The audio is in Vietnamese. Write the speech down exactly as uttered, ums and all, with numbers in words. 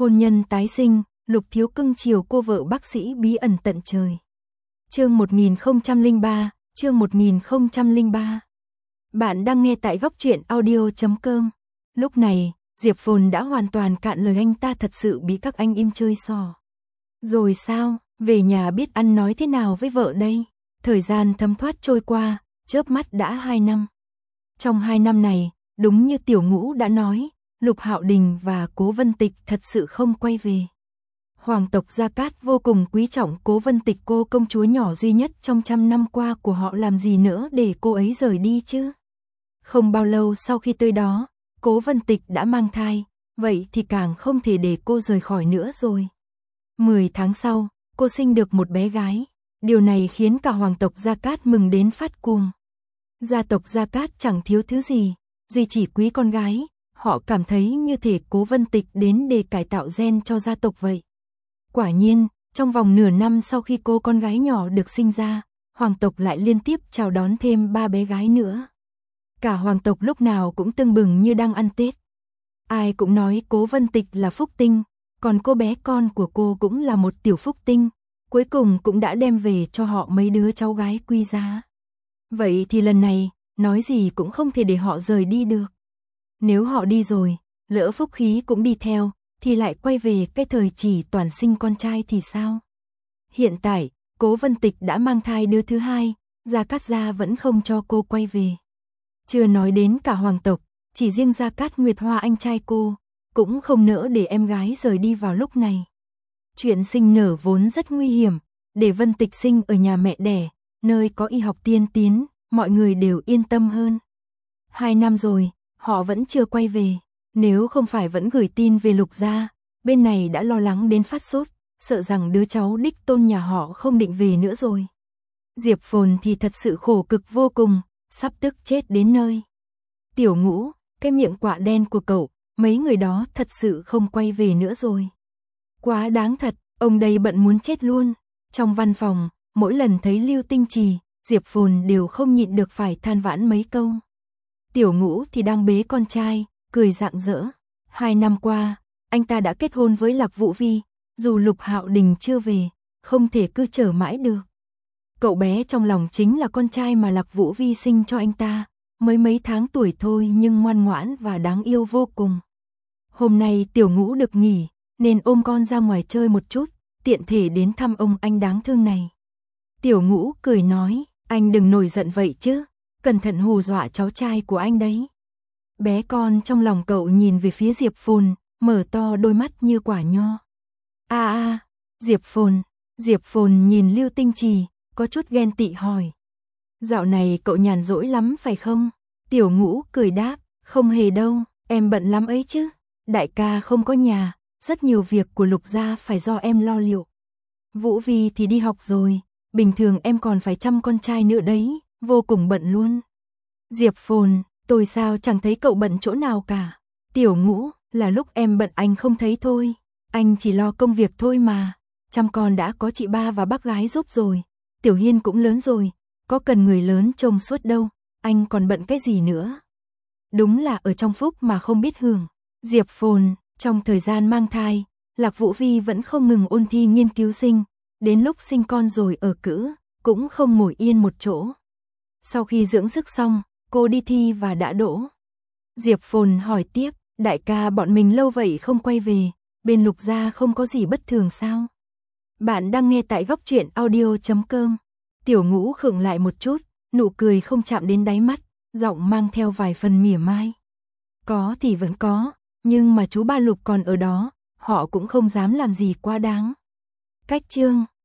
Hôn nhân tái sinh, Lục Thiếu cưng chiều cô vợ bác sĩ bí ẩn tận trời. Chương một nghìn không trăm lẻ ba, chương một nghìn không trăm lẻ ba. Bạn đang nghe tại góc truyện audio chấm com. Lúc này, Diệp Phồn đã hoàn toàn cạn lời, anh ta thật sự bị các anh im chơi xỏ. Rồi sao, về nhà biết ăn nói thế nào với vợ đây? Thời gian thấm thoát trôi qua, chớp mắt đã hai năm. Trong hai năm này, đúng như Tiểu Ngũ đã nói, Lục Hạo Đình và Cố Vân Tịch thật sự không quay về. Hoàng tộc Gia Cát vô cùng quý trọng Cố Vân Tịch, cô công chúa nhỏ duy nhất trong trăm năm qua của họ, làm gì nữa để cô ấy rời đi chứ? Không bao lâu sau khi tới đó, Cố Vân Tịch đã mang thai, vậy thì càng không thể để cô rời khỏi nữa rồi. Mười tháng sau, cô sinh được một bé gái. Điều này khiến cả hoàng tộc Gia Cát mừng đến phát cuồng. Gia tộc Gia Cát chẳng thiếu thứ gì, duy chỉ quý con gái. Họ cảm thấy như thể Cố Vân Tịch đến để cải tạo gen cho gia tộc vậy. Quả nhiên, trong vòng nửa năm sau khi cô con gái nhỏ được sinh ra, hoàng tộc lại liên tiếp chào đón thêm ba bé gái nữa. Cả hoàng tộc lúc nào cũng tưng bừng như đang ăn Tết. Ai cũng nói Cố Vân Tịch là phúc tinh, còn cô bé con của cô cũng là một tiểu phúc tinh, cuối cùng cũng đã đem về cho họ mấy đứa cháu gái quý giá. Vậy thì lần này, nói gì cũng không thể để họ rời đi được. Nếu họ đi rồi, lỡ phúc khí cũng đi theo, thì lại quay về cái thời chỉ toàn sinh con trai thì sao? Hiện tại, Cố Vân Tịch đã mang thai đứa thứ hai, Gia Cát gia vẫn không cho cô quay về. Chưa nói đến cả hoàng tộc, chỉ riêng Gia Cát Nguyệt Hoa anh trai cô, cũng không nỡ để em gái rời đi vào lúc này. Chuyện sinh nở vốn rất nguy hiểm, để Vân Tịch sinh ở nhà mẹ đẻ, nơi có y học tiên tiến, mọi người đều yên tâm hơn. Hai năm rồi, họ vẫn chưa quay về, nếu không phải vẫn gửi tin về Lục gia, bên này đã lo lắng đến phát sốt, sợ rằng đứa cháu đích tôn nhà họ không định về nữa rồi. Diệp Phồn thì thật sự khổ cực vô cùng, sắp tức chết đến nơi. Tiểu Ngũ, cái miệng quạ đen của cậu, mấy người đó thật sự không quay về nữa rồi. Quá đáng thật, ông đây bận muốn chết luôn. Trong văn phòng, mỗi lần thấy Lưu Tinh Trì, Diệp Phồn đều không nhịn được phải than vãn mấy câu. Tiểu Ngũ thì đang bế con trai, cười rạng rỡ. Hai năm qua, anh ta đã kết hôn với Lạc Vũ Vi, dù Lục Hạo Đình chưa về, không thể cứ chờ mãi được. Cậu bé trong lòng chính là con trai mà Lạc Vũ Vi sinh cho anh ta, mới mấy tháng tuổi thôi nhưng ngoan ngoãn và đáng yêu vô cùng. Hôm nay Tiểu Ngũ được nghỉ, nên ôm con ra ngoài chơi một chút, tiện thể đến thăm ông anh đáng thương này. Tiểu Ngũ cười nói, anh đừng nổi giận vậy chứ, cẩn thận hù dọa cháu trai của anh đấy. Bé con trong lòng cậu nhìn về phía Diệp Phồn, mở to đôi mắt như quả nho. A a, Diệp Phồn, Diệp Phồn nhìn Lưu Tinh Trì, có chút ghen tị hỏi. Dạo này cậu nhàn rỗi lắm phải không? Tiểu Ngũ cười đáp, không hề đâu, em bận lắm ấy chứ. Đại ca không có nhà, rất nhiều việc của Lục gia phải do em lo liệu. Vũ Vi thì đi học rồi, bình thường em còn phải chăm con trai nữa đấy, vô cùng bận luôn. Diệp Phồn, tôi sao chẳng thấy cậu bận chỗ nào cả. Tiểu Ngũ, là lúc em bận anh không thấy thôi, anh chỉ lo công việc thôi mà. Chăm con đã có chị ba và bác gái giúp rồi, Tiểu Hiên cũng lớn rồi, có cần người lớn trông suốt đâu, anh còn bận cái gì nữa. Đúng là ở trong phúc mà không biết hưởng. Diệp Phồn, trong thời gian mang thai, Lạc Vũ Vi vẫn không ngừng ôn thi nghiên cứu sinh, đến lúc sinh con rồi ở cữ, cũng không ngồi yên một chỗ. Sau khi dưỡng sức xong, cô đi thi và đã đỗ. Diệp Phồn hỏi tiếp, đại ca bọn mình lâu vậy không quay về, bên Lục gia không có gì bất thường sao? Bạn đang nghe tại góc truyện audio chấm com. Tiểu Ngũ khựng lại một chút, nụ cười không chạm đến đáy mắt, giọng mang theo vài phần mỉa mai. Có thì vẫn có, nhưng mà chú ba Lục còn ở đó, họ cũng không dám làm gì quá đáng. Cách chương